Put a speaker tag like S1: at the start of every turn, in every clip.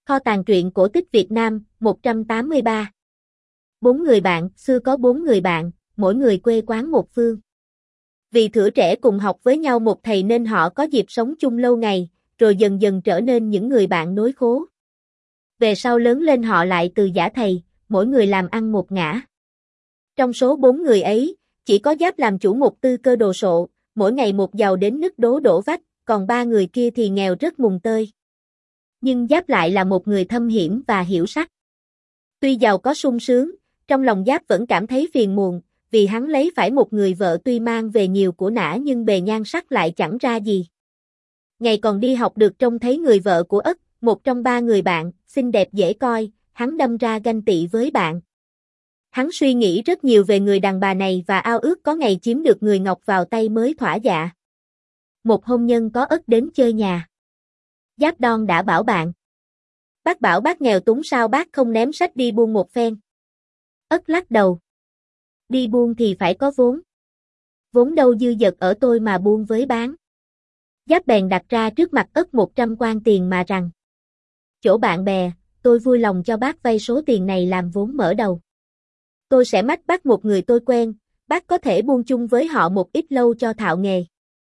S1: Kho tàng truyện cổ tích Việt Nam, 183. 4 người bạn, xưa có 4 người bạn, mỗi người quê quán một phương. Vì thuở trẻ cùng học với nhau một thầy nên họ có dịp sống chung lâu ngày, rồi dần dần trở nên những người bạn nối khố. Về sau lớn lên họ lại từ giả thầy, mỗi người làm ăn một ngả. Trong số 4 người ấy, chỉ có Giáp làm chủ một tư cơ đồ sộ, mỗi ngày một giàu đến nứt đố đổ vách, còn 3 người kia thì nghèo rất mùng tơi. Nhưng Giáp lại là một người thâm hiểm và hiểu sắc. Tuy giàu có sung sướng, trong lòng Giáp vẫn cảm thấy phiền muộn, vì hắn lấy phải một người vợ tuy mang về nhiều của nã nhưng bề nhan sắc lại chẳng ra gì. Ngày còn đi học được trông thấy người vợ của Ất, một trong 3 người bạn, xinh đẹp dễ coi, hắn đâm ra ganh tị với bạn. Hắn suy nghĩ rất nhiều về người đàn bà này và ao ước có ngày chiếm được người ngọc vào tay mới thỏa dạ. Một hôm nhân có Ất đến chơi nhà. Giáp Đon đã bảo bạn. Bác bảo bác nghèo túng sao bác không ném sách đi buôn một phen. Ất lắc đầu. Đi buôn thì phải có vốn. Vốn đâu dư dật ở tôi mà buôn với bán. Giáp bèn đặt ra trước mặt Ất 100 quan tiền mà rằng. Chỗ bạn bè, tôi vui lòng cho bác vay số tiền này làm vốn mở đầu. Tôi sẽ mách bác một người tôi quen, bác có thể buôn chung với họ một ít lâu cho thạo nghề.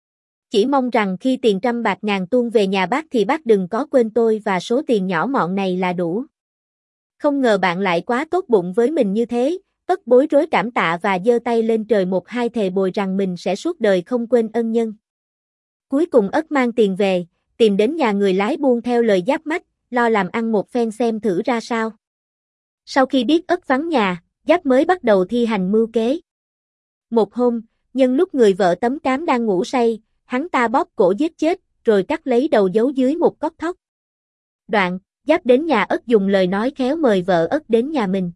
S1: Chỉ mong rằng khi tiền trăm bạc ngàn tuôn về nhà bác thì bác đừng có quên tôi và số tiền nhỏ mọn này là đủ. Không ngờ bạn lại quá tốt bụng với mình như thế, Ất bối rối cảm tạ và giơ tay lên trời một hai thề bồi rằng mình sẽ suốt đời không quên ân nhân. Cuối cùng Ất mang tiền về, tìm đến nhà người lái buôn theo lời Giáp mách, lo làm ăn một phen xem thử ra sao. Sau khi biết Ất vắng nhà, Giáp mới bắt đầu thi hành mưu kế. Một hôm, nhân lúc người vợ tấm cám đang ngủ say, hắn ta bóp cổ giết chết, rồi cắt lấy đầu giấu dưới một cốc thóc. Đoạn, Giáp đến nhà Ất dùng lời nói khéo mời vợ Ất đến nhà mình.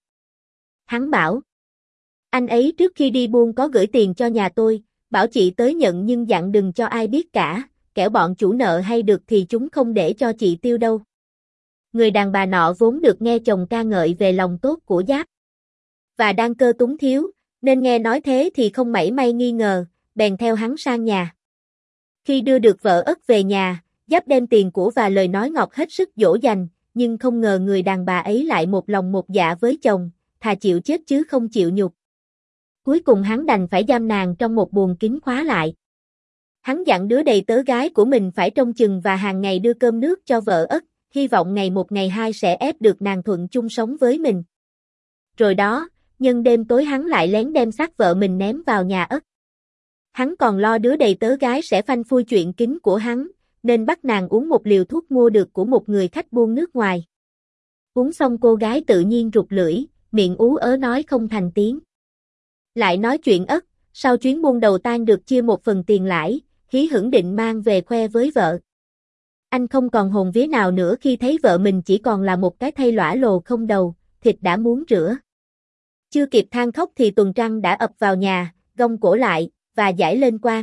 S1: Hắn bảo, anh ấy trước khi đi buôn có gửi tiền cho nhà tôi, bảo chị tới nhận nhưng dặn đừng cho ai biết cả, kẻo bọn chủ nợ hay được thì chúng không để cho chị tiêu đâu. Người đàn bà nọ vốn được nghe chồng ca ngợi về lòng tốt của Giáp. Và đang cơ túng thiếu, nên nghe nói thế thì không mảy may nghi ngờ, bèn theo hắn sang nhà. Khi đưa được vợ Ất về nhà, Giáp đem tiền của và lời nói ngọt hết sức dỗ dành, nhưng không ngờ người đàn bà ấy lại một lòng một dạ với chồng, thà chịu chết chứ không chịu nhục. Cuối cùng hắn đành phải giam nàng trong một buồng kín khóa lại. Hắn dặn đứa đầy tớ gái của mình phải trông chừng và hàng ngày đưa cơm nước cho vợ Ất, hy vọng ngày một ngày hai sẽ ép được nàng thuận chung sống với mình. Rồi đó, nhân đêm tối hắn lại lén đem xác vợ mình ném vào nhà Ất. Hắn còn lo đứa đầy tớ gái sẽ phanh phui chuyện kín của hắn, nên bắt nàng uống một liều thuốc mua được của một người khách buôn nước ngoài. Uống xong cô gái tự nhiên rụt lưỡi, miệng ú ớ nói không thành tiếng. Lại nói chuyện Ất, sau chuyến buôn đầu tan được chia một phần tiền lãi, hí hửng định mang về khoe với vợ. Anh không còn hồn vía nào nữa khi thấy vợ mình chỉ còn là một cái thây lõa lồ không đầu, thịt đã muốn rửa. Chưa kịp than khóc thì Tuần Trăng đã ập vào nhà, gông cổ lại, và giải lên quan.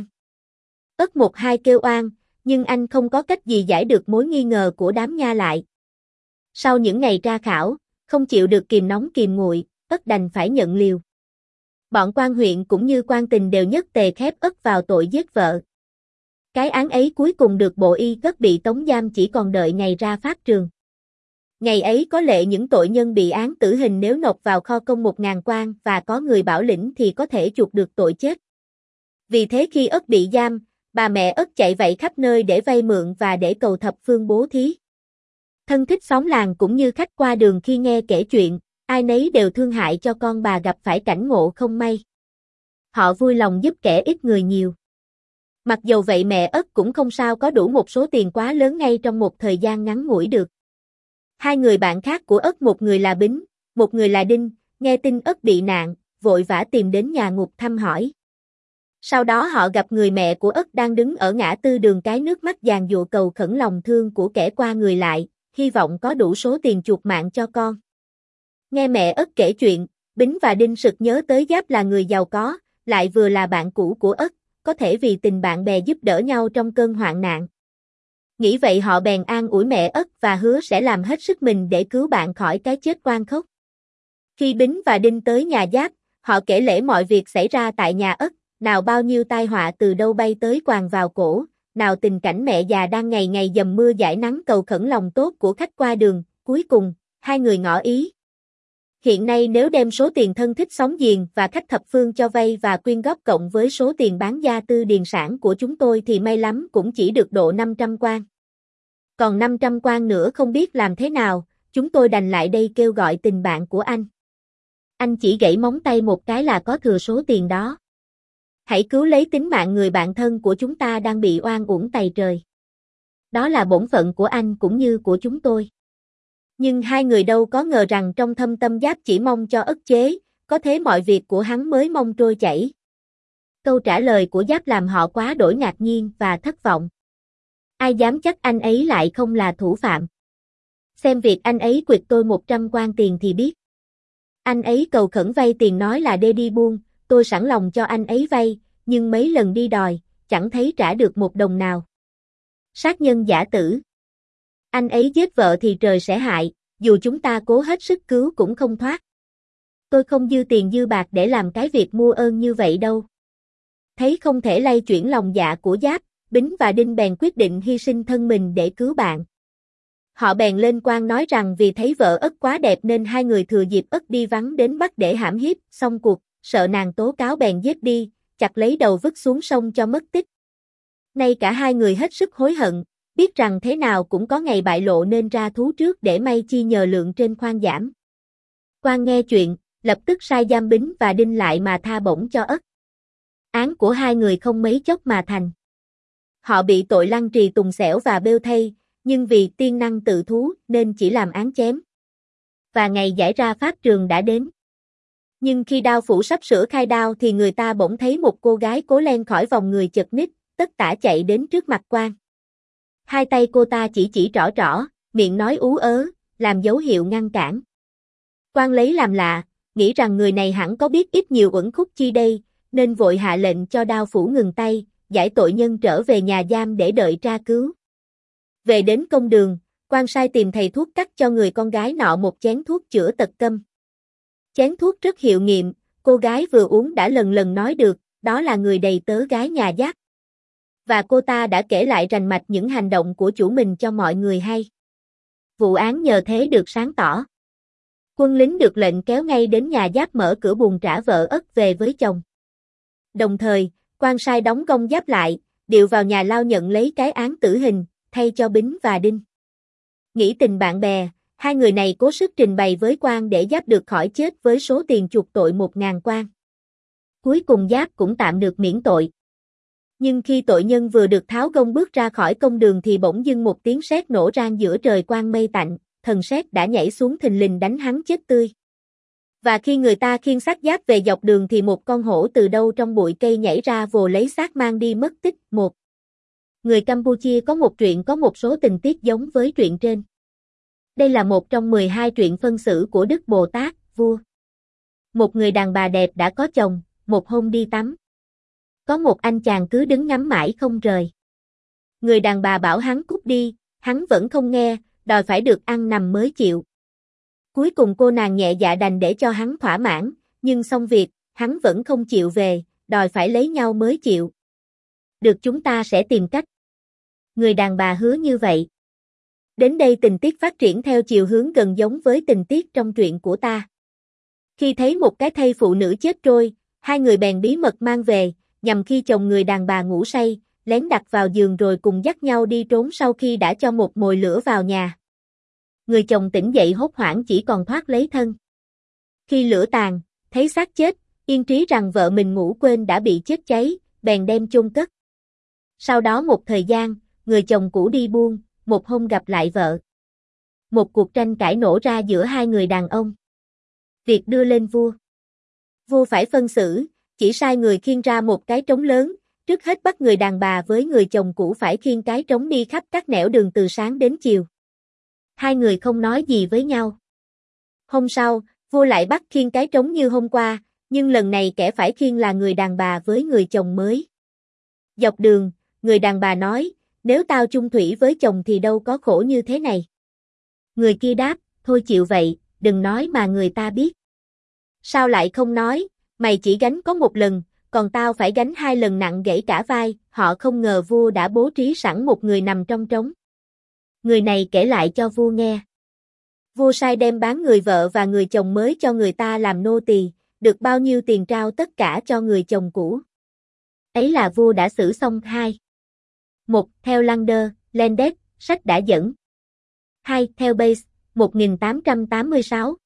S1: Ất một hai kêu oan, nhưng anh không có cách gì giải được mối nghi ngờ của đám nha lại. Sau những ngày tra khảo, không chịu được kìm nóng kìm nguội, Ất đành phải nhận liều. Bọn quan huyện cũng như quan tình đều nhất tề khép Ất vào tội giết vợ. Cái án ấy cuối cùng được bộ y cất bị tống giam chỉ còn đợi ngày ra pháp trường. Ngày ấy có lệ những tội nhân bị án tử hình nếu nộp vào kho công 1000 quan và có người bảo lĩnh thì có thể chuộc được tội chết. Vì thế khi Ất bị giam, bà mẹ Ất chạy vậy khắp nơi để vay mượn và để cầu thập phương bố thí. Thân thích xóm làng cũng như khách qua đường khi nghe kể chuyện, ai nấy đều thương hại cho con bà gặp phải cảnh ngộ không may. Họ vui lòng giúp kẻ ít người nhiều. Mặc dầu vậy mẹ Ất cũng không sao có đủ một số tiền quá lớn ngay trong một thời gian ngắn ngủi được. Hai người bạn khác của Ất, một người là Bính, một người là Đinh, nghe tin Ất bị nạn, vội vã tìm đến nhà ngục thăm hỏi. Sau đó họ gặp người mẹ của Ất đang đứng ở ngã tư đường cái nước mắt giàn giụa cầu khẩn lòng thương của kẻ qua người lại, hy vọng có đủ số tiền chuộc mạng cho con. Nghe mẹ Ất kể chuyện, Bính và Đinh sực nhớ tới Giáp là người giàu có, lại vừa là bạn cũ của Ất, có thể vì tình bạn bè giúp đỡ nhau trong cơn hoạn nạn. Nghĩ vậy họ bèn an ủi mẹ Ất và hứa sẽ làm hết sức mình để cứu bạn khỏi cái chết oan khốc. Khi Bính và Đinh tới nhà Giáp, họ kể lể mọi việc xảy ra tại nhà Ất, nào bao nhiêu tai họa từ đâu bay tới quàng vào cổ, nào tình cảnh mẹ già đang ngày ngày dầm mưa dãi nắng cầu khẩn lòng tốt của khách qua đường, Cuối cùng, hai người ngỏ ý. Hiện nay nếu đem số tiền thân thích xóm giềng và khách thập phương cho vay và quyên góp cộng với số tiền bán gia tư điền sản của chúng tôi thì may lắm cũng chỉ được độ 500 quan. Còn 500 quan nữa không biết làm thế nào, chúng tôi đành lại đây kêu gọi tình bạn của anh. Anh chỉ gãy móng tay một cái là có thừa số tiền đó. Hãy cứu lấy tính mạng người bạn thân của chúng ta đang bị oan uổng tày trời. Đó là bổn phận của anh cũng như của chúng tôi. Nhưng hai người đâu có ngờ rằng trong thâm tâm Giáp chỉ mong cho ức chế, có thế mọi việc của hắn mới mong trôi chảy. Câu trả lời của Giáp làm họ quá đổi ngạc nhiên và thất vọng. Ai dám chắc anh ấy lại không là thủ phạm. Xem việc anh ấy quyệt tôi 100 quan tiền thì biết. Anh ấy cầu khẩn vay tiền nói là đê đi buôn, tôi sẵn lòng cho anh ấy vay, nhưng mấy lần đi đòi, chẳng thấy trả được một đồng nào. Sát nhân giả tử. Anh ấy giết vợ thì trời sẽ hại, dù chúng ta cố hết sức cứu cũng không thoát. Tôi không dư tiền dư bạc để làm cái việc mua ơn như vậy đâu. Thấy không thể lay chuyển lòng dạ của Giáp, Bính và Đinh bèn quyết định hy sinh thân mình để cứu bạn. Họ bèn lên quan nói rằng vì thấy vợ Ất quá đẹp nên hai người thừa dịp Ất đi vắng đến bắt để hãm hiếp, xong cuộc, sợ nàng tố cáo bèn giết đi, chặt lấy đầu vứt xuống sông cho mất tích. Nay cả hai người hết sức hối hận, biết rằng thế nào cũng có ngày bại lộ nên ra thú trước để may chi nhờ lượng trên khoan giảm. Quan nghe chuyện, lập tức sai giam Bính và Đinh lại mà tha bổng cho Ất. Án của hai người không mấy chốc mà thành. Họ bị tội lăng trì tùng xẻo và bêu thây, nhưng vì tiên năng tự thú nên chỉ làm án chém. Và ngày giải ra pháp trường đã đến. Nhưng khi đao phủ sắp sửa khai đao thì người ta bỗng thấy một cô gái cố len khỏi vòng người chật ních, tất tả chạy đến trước mặt quan. Hai tay cô ta chỉ trỏ trỏ, miệng nói ú ớ, làm dấu hiệu ngăn cản. Quan lấy làm lạ, nghĩ rằng người này hẳn có biết ít nhiều uẩn khúc chi đây, nên vội hạ lệnh cho đao phủ ngừng tay, giải tội nhân trở về nhà giam để đợi tra cứu. Về đến công đường, quan sai tìm thầy thuốc cắt cho người con gái nọ một chén thuốc chữa tật câm. Chén thuốc rất hiệu nghiệm, cô gái vừa uống đã lần lần nói được, đó là người đầy tớ gái nhà Giáp. Và cô ta đã kể lại rành mạch những hành động của chủ mình cho mọi người hay. Vụ án nhờ thế được sáng tỏ. Quân lính được lệnh kéo ngay đến nhà Giáp mở cửa buồng trả vợ Ất về với chồng. Đồng thời, quan sai đóng gông Giáp lại, điều vào nhà lao nhận lấy cái án tử hình, thay cho Bính và Đinh. Nghĩ tình bạn bè, hai người này cố sức trình bày với quan để Giáp được khỏi chết với số tiền chuộc tội 1.000 quan. Cuối cùng Giáp cũng tạm được miễn tội. Nhưng khi tội nhân vừa được tháo gông bước ra khỏi công đường thì bỗng dưng một tiếng sét nổ rang giữa trời quang mây tạnh, thần sét đã nhảy xuống thình lình đánh hắn chết tươi. Và khi người ta khiêng xác Giáp về dọc đường thì một con hổ từ đâu trong bụi cây nhảy ra vồ lấy xác mang đi mất tích. Một người Campuchia có một truyện có một số tình tiết giống với truyện trên. Đây là một trong 12 truyện phân xử của Đức Bồ Tát, vua. Một người đàn bà đẹp đã có chồng, một hôm đi tắm. Có một anh chàng cứ đứng ngắm mãi không rời. Người đàn bà bảo hắn cút đi, hắn vẫn không nghe, đòi phải được ăn nằm mới chịu. Cuối cùng cô nàng nhẹ dạ đành để cho hắn thỏa mãn, nhưng xong việc, hắn vẫn không chịu về, đòi phải lấy nhau mới chịu. Được, chúng ta sẽ tìm cách. Người đàn bà hứa như vậy. Đến đây tình tiết phát triển theo chiều hướng gần giống với tình tiết trong truyện của ta. Khi thấy một cái thây phụ nữ chết trôi, hai người bèn bí mật mang về, nhằm khi chồng người đàn bà ngủ say, lén đặt vào giường rồi cùng dắt nhau đi trốn sau khi đã cho một mồi lửa vào nhà. Người chồng tỉnh dậy hốt hoảng chỉ còn thoát lấy thân. Khi lửa tàn, thấy xác chết, yên trí rằng vợ mình ngủ quên đã bị chết cháy, bèn đem chôn cất. Sau đó một thời gian, người chồng cũ đi buôn, một hôm gặp lại vợ. Một cuộc tranh cãi nổ ra giữa hai người đàn ông. Việc đưa lên vua. Vua phải phân xử, chỉ sai người khiêng ra một cái trống lớn, trước hết bắt người đàn bà với người chồng cũ phải khiêng cái trống đi khắp các nẻo đường từ sáng đến chiều. Hai người không nói gì với nhau. Hôm sau, vua lại bắt khiêng cái trống như hôm qua, nhưng lần này kẻ phải khiêng là người đàn bà với người chồng mới. Dọc đường, người đàn bà nói, nếu tao chung thủy với chồng thì đâu có khổ như thế này. Người kia đáp, thôi chịu vậy, đừng nói mà người ta biết. Sao lại không nói, mày chỉ gánh có một lần, còn tao phải gánh 2 lần nặng gãy cả vai. Họ không ngờ vua đã bố trí sẵn một người nằm trong trống. Người này kể lại cho vua nghe. Vua sai đem bán người vợ và người chồng mới cho người ta làm nô tỳ, được bao nhiêu tiền trao tất cả cho người chồng cũ. Ấy là vua đã xử xong 2. 1. Theo Lander, Landes, sách đã dẫn. 2. Theo Bates, 1886.